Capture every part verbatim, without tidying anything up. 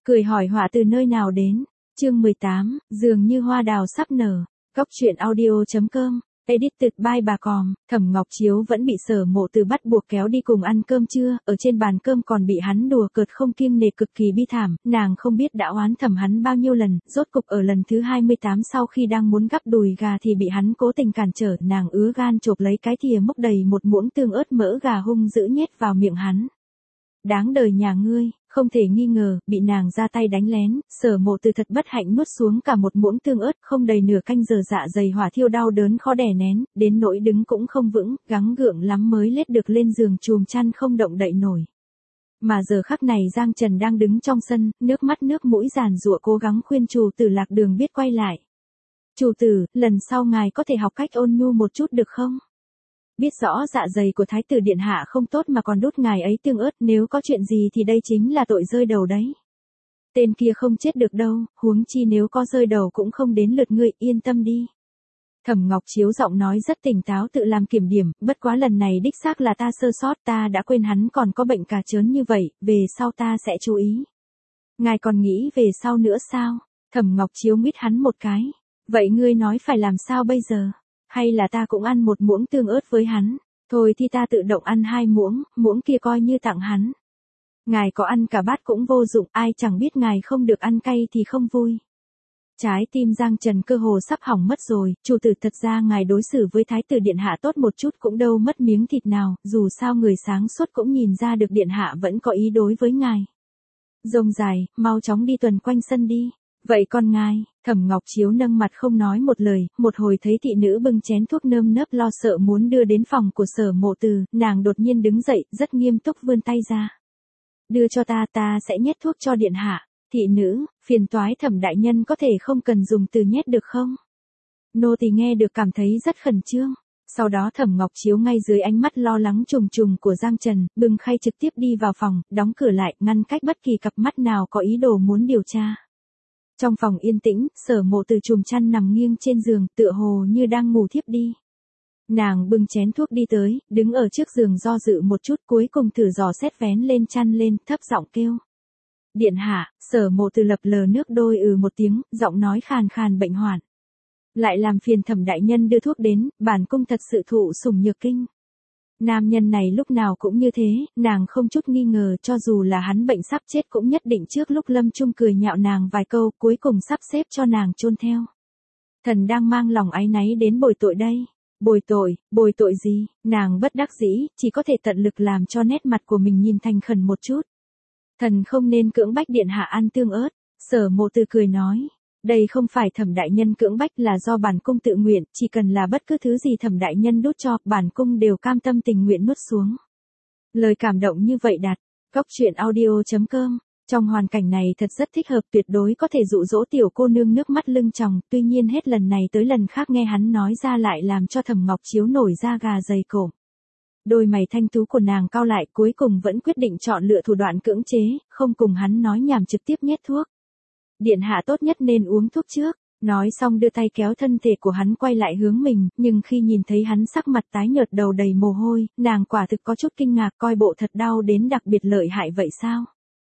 Cười hỏi họa từ nơi nào đến. Chương mười tám, dường như hoa đào sắp nở. Góc truyện audio chấm com. Edited by bà Còm. Thẩm Ngọc Chiếu vẫn bị Sở Mộ Từ bắt buộc kéo đi cùng ăn cơm trưa, ở trên bàn cơm còn bị hắn đùa cợt không kiêng nể cực kỳ bi thảm, nàng không biết đã oán thẩm hắn bao nhiêu lần, rốt cục ở lần thứ hai mươi tám sau khi đang muốn gắp đùi gà thì bị hắn cố tình cản trở, nàng ứa gan chộp lấy cái thìa múc đầy một muỗng tương ớt mỡ gà hung dữ nhét vào miệng hắn. Đáng đời nhà ngươi, không thể nghi ngờ, bị nàng ra tay đánh lén, Sở Mộ Từ thật bất hạnh nuốt xuống cả một muỗng tương ớt, không đầy nửa canh giờ dạ dày hỏa thiêu đau đớn khó đè nén, đến nỗi đứng cũng không vững, gắng gượng lắm mới lết được lên giường chùm chăn không động đậy nổi. Mà giờ khắc này Giang Trần đang đứng trong sân, nước mắt nước mũi giàn giụa cố gắng khuyên chủ tử Lạc Đường biết quay lại. Chủ tử, lần sau ngài có thể học cách ôn nhu một chút được không? Biết rõ dạ dày của thái tử điện hạ không tốt mà còn đút ngài ấy tương ớt, nếu có chuyện gì thì đây chính là tội rơi đầu đấy. Tên kia không chết được đâu, huống chi nếu có rơi đầu cũng không đến lượt ngươi, yên tâm đi. Thẩm Ngọc Chiếu giọng nói rất tỉnh táo tự làm kiểm điểm, bất quá lần này đích xác là ta sơ sót, ta đã quên hắn còn có bệnh cà chớn như vậy, về sau ta sẽ chú ý. Ngài còn nghĩ về sau nữa sao? Thẩm Ngọc Chiếu mít hắn một cái. Vậy ngươi nói phải làm sao bây giờ? Hay là ta cũng ăn một muỗng tương ớt với hắn, thôi thì ta tự động ăn hai muỗng, muỗng kia coi như tặng hắn. Ngài có ăn cả bát cũng vô dụng, ai chẳng biết ngài không được ăn cay thì không vui. Trái tim Giang Trần cơ hồ sắp hỏng mất rồi, chủ tử thật ra ngài đối xử với thái tử điện hạ tốt một chút cũng đâu mất miếng thịt nào, dù sao người sáng suốt cũng nhìn ra được điện hạ vẫn có ý đối với ngài. Rông dài, mau chóng đi tuần quanh sân đi. Vậy con ngài, Thẩm Ngọc Chiếu nâng mặt không nói một lời, một hồi thấy thị nữ bưng chén thuốc nơm nớp lo sợ muốn đưa đến phòng của Sở Mộ Từ, nàng đột nhiên đứng dậy, rất nghiêm túc vươn tay ra. Đưa cho ta, ta sẽ nhét thuốc cho điện hạ. Thị nữ, phiền toái Thẩm đại nhân có thể không cần dùng từ nhét được không? Nô tỳ nghe được cảm thấy rất khẩn trương. Sau đó Thẩm Ngọc Chiếu ngay dưới ánh mắt lo lắng trùng trùng của Giang Trần, bưng khay trực tiếp đi vào phòng, đóng cửa lại, ngăn cách bất kỳ cặp mắt nào có ý đồ muốn điều tra. Trong phòng yên tĩnh, Sở Mộ Từ chùm chăn nằm nghiêng trên giường, tựa hồ như đang ngủ thiếp đi. Nàng bưng chén thuốc đi tới, đứng ở trước giường do dự một chút, cuối cùng thử dò xét vén lên chăn lên, thấp giọng kêu. Điện hạ. Sở Mộ Từ lập lờ nước đôi ừ một tiếng, giọng nói khàn khàn bệnh hoạn. Lại làm phiền Thẩm đại nhân đưa thuốc đến, bản cung thật sự thụ sủng nhược kinh. Nam nhân này lúc nào cũng như thế, nàng không chút nghi ngờ cho dù là hắn bệnh sắp chết cũng nhất định trước lúc lâm chung cười nhạo nàng vài câu, cuối cùng sắp xếp cho nàng chôn theo. Thần đang mang lòng áy náy đến bồi tội đây. Bồi tội, bồi tội gì, nàng bất đắc dĩ, chỉ có thể tận lực làm cho nét mặt của mình nhìn thành khẩn một chút. Thần không nên cưỡng bách điện hạ ăn tương ớt. Sở Mộ Từ cười nói. Đây không phải Thẩm đại nhân cưỡng bách là do bản cung tự nguyện, chỉ cần là bất cứ thứ gì Thẩm đại nhân đút cho, bản cung đều cam tâm tình nguyện nuốt xuống. Lời cảm động như vậy đặt. Góc truyện audio chấm com. Trong hoàn cảnh này thật rất thích hợp, tuyệt đối có thể dụ dỗ tiểu cô nương nước mắt lưng tròng, tuy nhiên hết lần này tới lần khác nghe hắn nói ra lại làm cho Thẩm Ngọc Chiếu nổi da gà dày cộm. Đôi mày thanh tú của nàng cau lại, cuối cùng vẫn quyết định chọn lựa thủ đoạn cưỡng chế, không cùng hắn nói nhảm trực tiếp nhét thuốc. Điện hạ tốt nhất nên uống thuốc trước. Nói xong đưa tay kéo thân thể của hắn quay lại hướng mình, nhưng khi nhìn thấy hắn sắc mặt tái nhợt đầu đầy mồ hôi, nàng quả thực có chút kinh ngạc, coi bộ thật đau đến đặc biệt lợi hại vậy sao?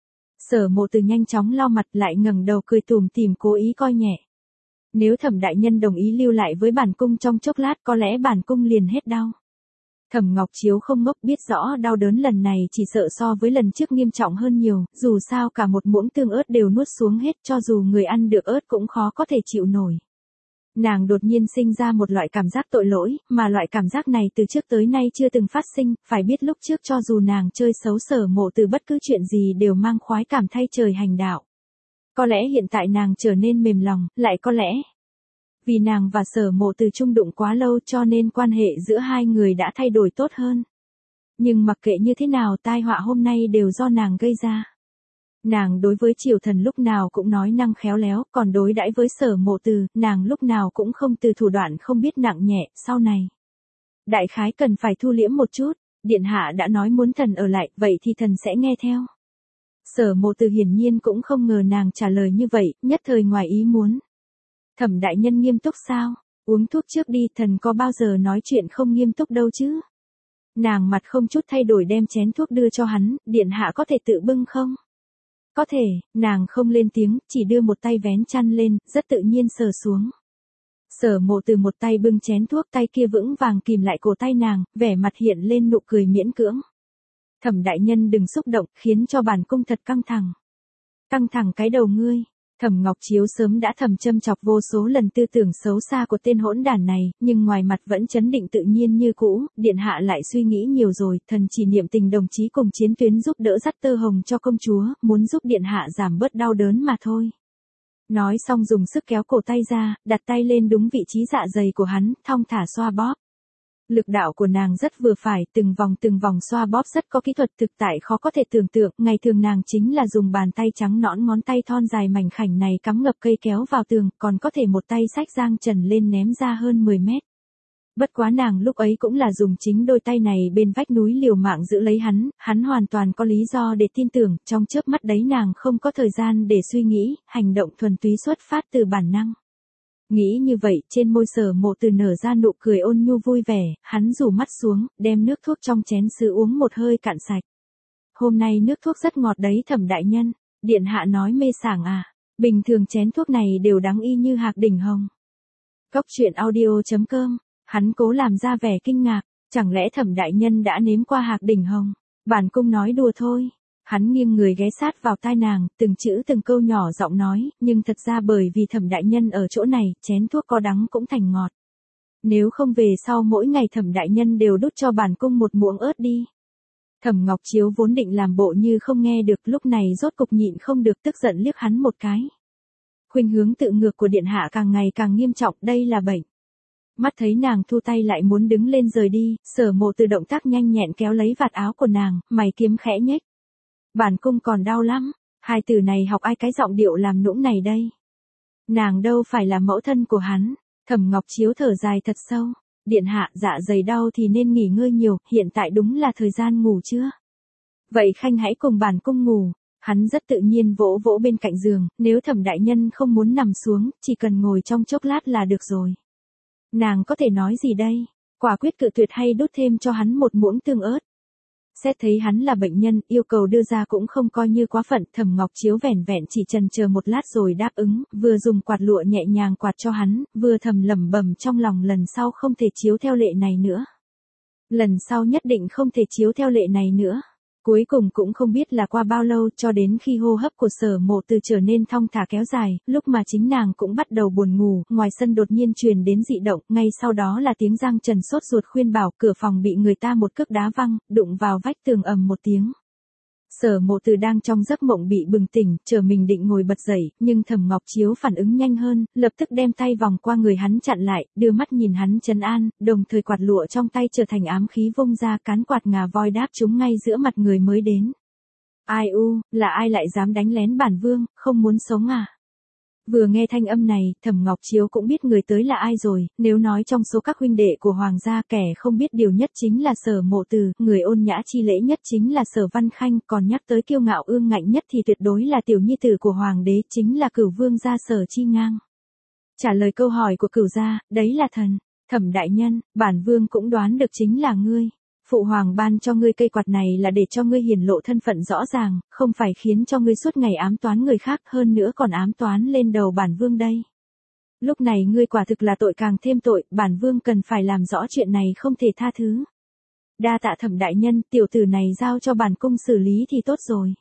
Sở Mộ Từ nhanh chóng lau mặt lại ngẩng đầu cười tủm tỉm cố ý coi nhẹ. Nếu Thẩm đại nhân đồng ý lưu lại với bản cung trong chốc lát có lẽ bản cung liền hết đau. Thẩm Ngọc Chiếu không ngốc, biết rõ đau đớn lần này chỉ sợ so với lần trước nghiêm trọng hơn nhiều, dù sao cả một muỗng tương ớt đều nuốt xuống hết, cho dù người ăn được ớt cũng khó có thể chịu nổi. Nàng đột nhiên sinh ra một loại cảm giác tội lỗi, mà loại cảm giác này từ trước tới nay chưa từng phát sinh, phải biết lúc trước cho dù nàng chơi xấu Sở Mộ Từ bất cứ chuyện gì đều mang khoái cảm thay trời hành đạo. Có lẽ hiện tại nàng trở nên mềm lòng, lại có lẽ vì nàng và Sở Mộ Từ chung đụng quá lâu cho nên quan hệ giữa hai người đã thay đổi tốt hơn. Nhưng mặc kệ như thế nào tai họa hôm nay đều do nàng gây ra. Nàng đối với Triều Thần lúc nào cũng nói năng khéo léo, còn đối đãi với Sở Mộ Từ, nàng lúc nào cũng không từ thủ đoạn không biết nặng nhẹ, sau này. Đại khái cần phải thu liễm một chút, điện hạ đã nói muốn thần ở lại, vậy thì thần sẽ nghe theo. Sở Mộ Từ hiển nhiên cũng không ngờ nàng trả lời như vậy, nhất thời ngoài ý muốn. Thẩm đại nhân nghiêm túc sao? Uống thuốc trước đi, thần có bao giờ nói chuyện không nghiêm túc đâu chứ? Nàng mặt không chút thay đổi đem chén thuốc đưa cho hắn, điện hạ có thể tự bưng không? Có thể, nàng không lên tiếng, chỉ đưa một tay vén chăn lên, rất tự nhiên sờ xuống. Sở Mộ Từ một tay bưng chén thuốc, tay kia vững vàng kìm lại cổ tay nàng, vẻ mặt hiện lên nụ cười miễn cưỡng. Thẩm đại nhân đừng xúc động, khiến cho bản cung thật căng thẳng. Căng thẳng cái đầu ngươi. Thẩm Ngọc Chiếu sớm đã thầm châm chọc vô số lần tư tưởng xấu xa của tên hỗn đản này, nhưng ngoài mặt vẫn trấn định tự nhiên như cũ, điện hạ lại suy nghĩ nhiều rồi, thần chỉ niệm tình đồng chí cùng chiến tuyến giúp đỡ dắt tơ hồng cho công chúa, muốn giúp điện hạ giảm bớt đau đớn mà thôi. Nói xong dùng sức kéo cổ tay ra, đặt tay lên đúng vị trí dạ dày của hắn, thong thả xoa bóp. Lực đạo của nàng rất vừa phải, từng vòng từng vòng xoa bóp rất có kỹ thuật thực tại khó có thể tưởng tượng, ngày thường nàng chính là dùng bàn tay trắng nõn ngón tay thon dài mảnh khảnh này cắm ngập cây kéo vào tường, còn có thể một tay xách giang trần lên ném ra hơn mười mét. Bất quá nàng lúc ấy cũng là dùng chính đôi tay này bên vách núi liều mạng giữ lấy hắn, hắn hoàn toàn có lý do để tin tưởng, trong chớp mắt đấy nàng không có thời gian để suy nghĩ, hành động thuần túy xuất phát từ bản năng. Nghĩ như vậy, trên môi Sở Mộ Từ nở ra nụ cười ôn nhu vui vẻ, hắn rủ mắt xuống, đem nước thuốc trong chén sứ uống một hơi cạn sạch. Hôm nay nước thuốc rất ngọt đấy Thẩm đại nhân, điện hạ nói mê sảng à, bình thường chén thuốc này đều đắng y như hạc đỉnh hồng. Cốc truyện audio chấm com, hắn cố làm ra vẻ kinh ngạc, chẳng lẽ Thẩm đại nhân đã nếm qua hạc đỉnh hồng, bản cung nói đùa thôi. Hắn nghiêng người ghé sát vào tai nàng, từng chữ từng câu nhỏ giọng nói, nhưng thật ra bởi vì Thẩm đại nhân ở chỗ này, chén thuốc có đắng cũng thành ngọt. Nếu không về sau mỗi ngày Thẩm đại nhân đều đút cho bản cung một muỗng ớt đi. Thẩm Ngọc Chiếu vốn định làm bộ như không nghe được, lúc này rốt cục nhịn không được tức giận liếc hắn một cái. Khuynh hướng tự ngược của điện hạ càng ngày càng nghiêm trọng, đây là bệnh. Mắt thấy nàng thu tay lại muốn đứng lên rời đi, Sở Mộ Từ động tác nhanh nhẹn kéo lấy vạt áo của nàng, mày kiếm khẽ nhếch. Bản cung còn đau lắm, hai từ này học ai cái giọng điệu làm nũng này đây. Nàng đâu phải là mẫu thân của hắn. Thẩm Ngọc Chiếu thở dài thật sâu. Điện hạ, dạ dày đau thì nên nghỉ ngơi nhiều, hiện tại đúng là thời gian ngủ chưa? Vậy khanh hãy cùng bản cung ngủ. Hắn rất tự nhiên vỗ vỗ bên cạnh giường, nếu Thẩm đại nhân không muốn nằm xuống, chỉ cần ngồi trong chốc lát là được rồi. Nàng có thể nói gì đây? Quả quyết cự tuyệt hay đút thêm cho hắn một muỗng tương ớt? Xét thấy hắn là bệnh nhân, yêu cầu đưa ra cũng không coi như quá phận, Thẩm Ngọc Chiếu vẻn vẹn chỉ chần chờ một lát rồi đáp ứng, vừa dùng quạt lụa nhẹ nhàng quạt cho hắn, vừa thầm lẩm bẩm trong lòng lần sau không thể chiếu theo lệ này nữa. Lần sau nhất định không thể chiếu theo lệ này nữa. Cuối cùng cũng không biết là qua bao lâu, cho đến khi hô hấp của Sở Mộ Từ trở nên thong thả kéo dài, lúc mà chính nàng cũng bắt đầu buồn ngủ, ngoài sân đột nhiên truyền đến dị động, ngay sau đó là tiếng Giang Trần sốt ruột khuyên bảo, cửa phòng bị người ta một cước đá văng, đụng vào vách tường ầm một tiếng. Sở Mộ Từ đang trong giấc mộng bị bừng tỉnh, chờ mình định ngồi bật dậy, nhưng Thẩm Ngọc Chiếu phản ứng nhanh hơn, lập tức đem tay vòng qua người hắn chặn lại, đưa mắt nhìn hắn trấn an, đồng thời quạt lụa trong tay trở thành ám khí vung ra, cán quạt ngà voi đáp trúng ngay giữa mặt người mới đến. Ai u, là ai lại dám đánh lén bản vương, không muốn sống à? Vừa nghe thanh âm này, Thẩm Ngọc Chiếu cũng biết người tới là ai rồi, nếu nói trong số các huynh đệ của hoàng gia kẻ không biết điều nhất chính là Sở Mộ Từ, người ôn nhã chi lễ nhất chính là Sở Văn Khanh, còn nhắc tới kiêu ngạo ương ngạnh nhất thì tuyệt đối là tiểu nhi tử của hoàng đế, chính là Cửu Vương gia Sở Chi Ngang. Trả lời câu hỏi của Cửu gia, đấy là thần. Thẩm đại nhân, bản vương cũng đoán được chính là ngươi. Phụ hoàng ban cho ngươi cây quạt này là để cho ngươi hiển lộ thân phận rõ ràng, không phải khiến cho ngươi suốt ngày ám toán người khác, hơn nữa còn ám toán lên đầu bản vương đây. Lúc này ngươi quả thực là tội càng thêm tội, bản vương cần phải làm rõ chuyện này không thể tha thứ. Đa tạ Thẩm đại nhân, tiểu tử này giao cho bản cung xử lý thì tốt rồi.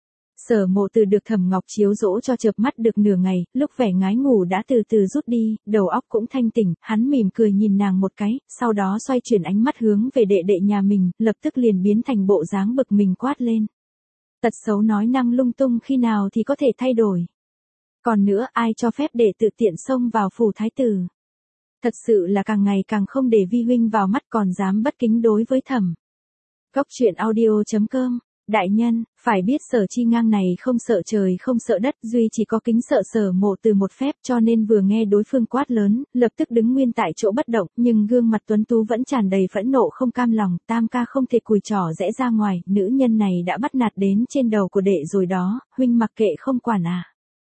Sở Mộ Từ được Thẩm Ngọc Chiếu dỗ cho chợp mắt được nửa ngày, lúc vẻ ngái ngủ đã từ từ rút đi, đầu óc cũng thanh tỉnh, hắn mỉm cười nhìn nàng một cái, sau đó xoay chuyển ánh mắt hướng về đệ đệ nhà mình, lập tức liền biến thành bộ dáng bực mình quát lên. Tật xấu nói năng lung tung khi nào thì có thể thay đổi. Còn nữa, ai cho phép đệ tự tiện xông vào phủ thái tử? Thật sự là càng ngày càng không để vi huynh vào mắt, còn dám bất kính đối với Thẩm. Cốc truyện audio chấm com. Đại nhân, phải biết Sở Chi Ngang này không sợ trời không sợ đất, duy chỉ có kính sợ Sở Mộ Từ một phép, cho nên vừa nghe đối phương quát lớn, lập tức đứng nguyên tại chỗ bất động, nhưng gương mặt tuấn tú vẫn tràn đầy phẫn nộ không cam lòng, tam ca không thể cùi trỏ rẽ ra ngoài, nữ nhân này đã bắt nạt đến trên đầu của đệ rồi đó, huynh mặc kệ không quản à.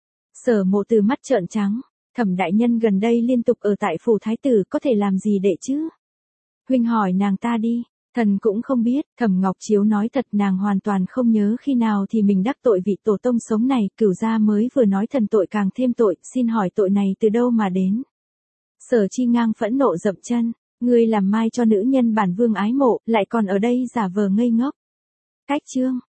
Sở Mộ Từ mắt trợn trắng, Thẩm đại nhân gần đây liên tục ở tại phủ thái tử, có thể làm gì đệ chứ? Huynh hỏi nàng ta đi. Thần cũng không biết, Thẩm Ngọc Chiếu nói thật nàng hoàn toàn không nhớ khi nào thì mình đắc tội vị tổ tông sống này, Cửu gia mới vừa nói thần tội càng thêm tội, xin hỏi tội này từ đâu mà đến. Sở Chi Ngang phẫn nộ dậm chân, ngươi làm mai cho nữ nhân bản vương ái mộ, lại còn ở đây giả vờ ngây ngốc. Cách chương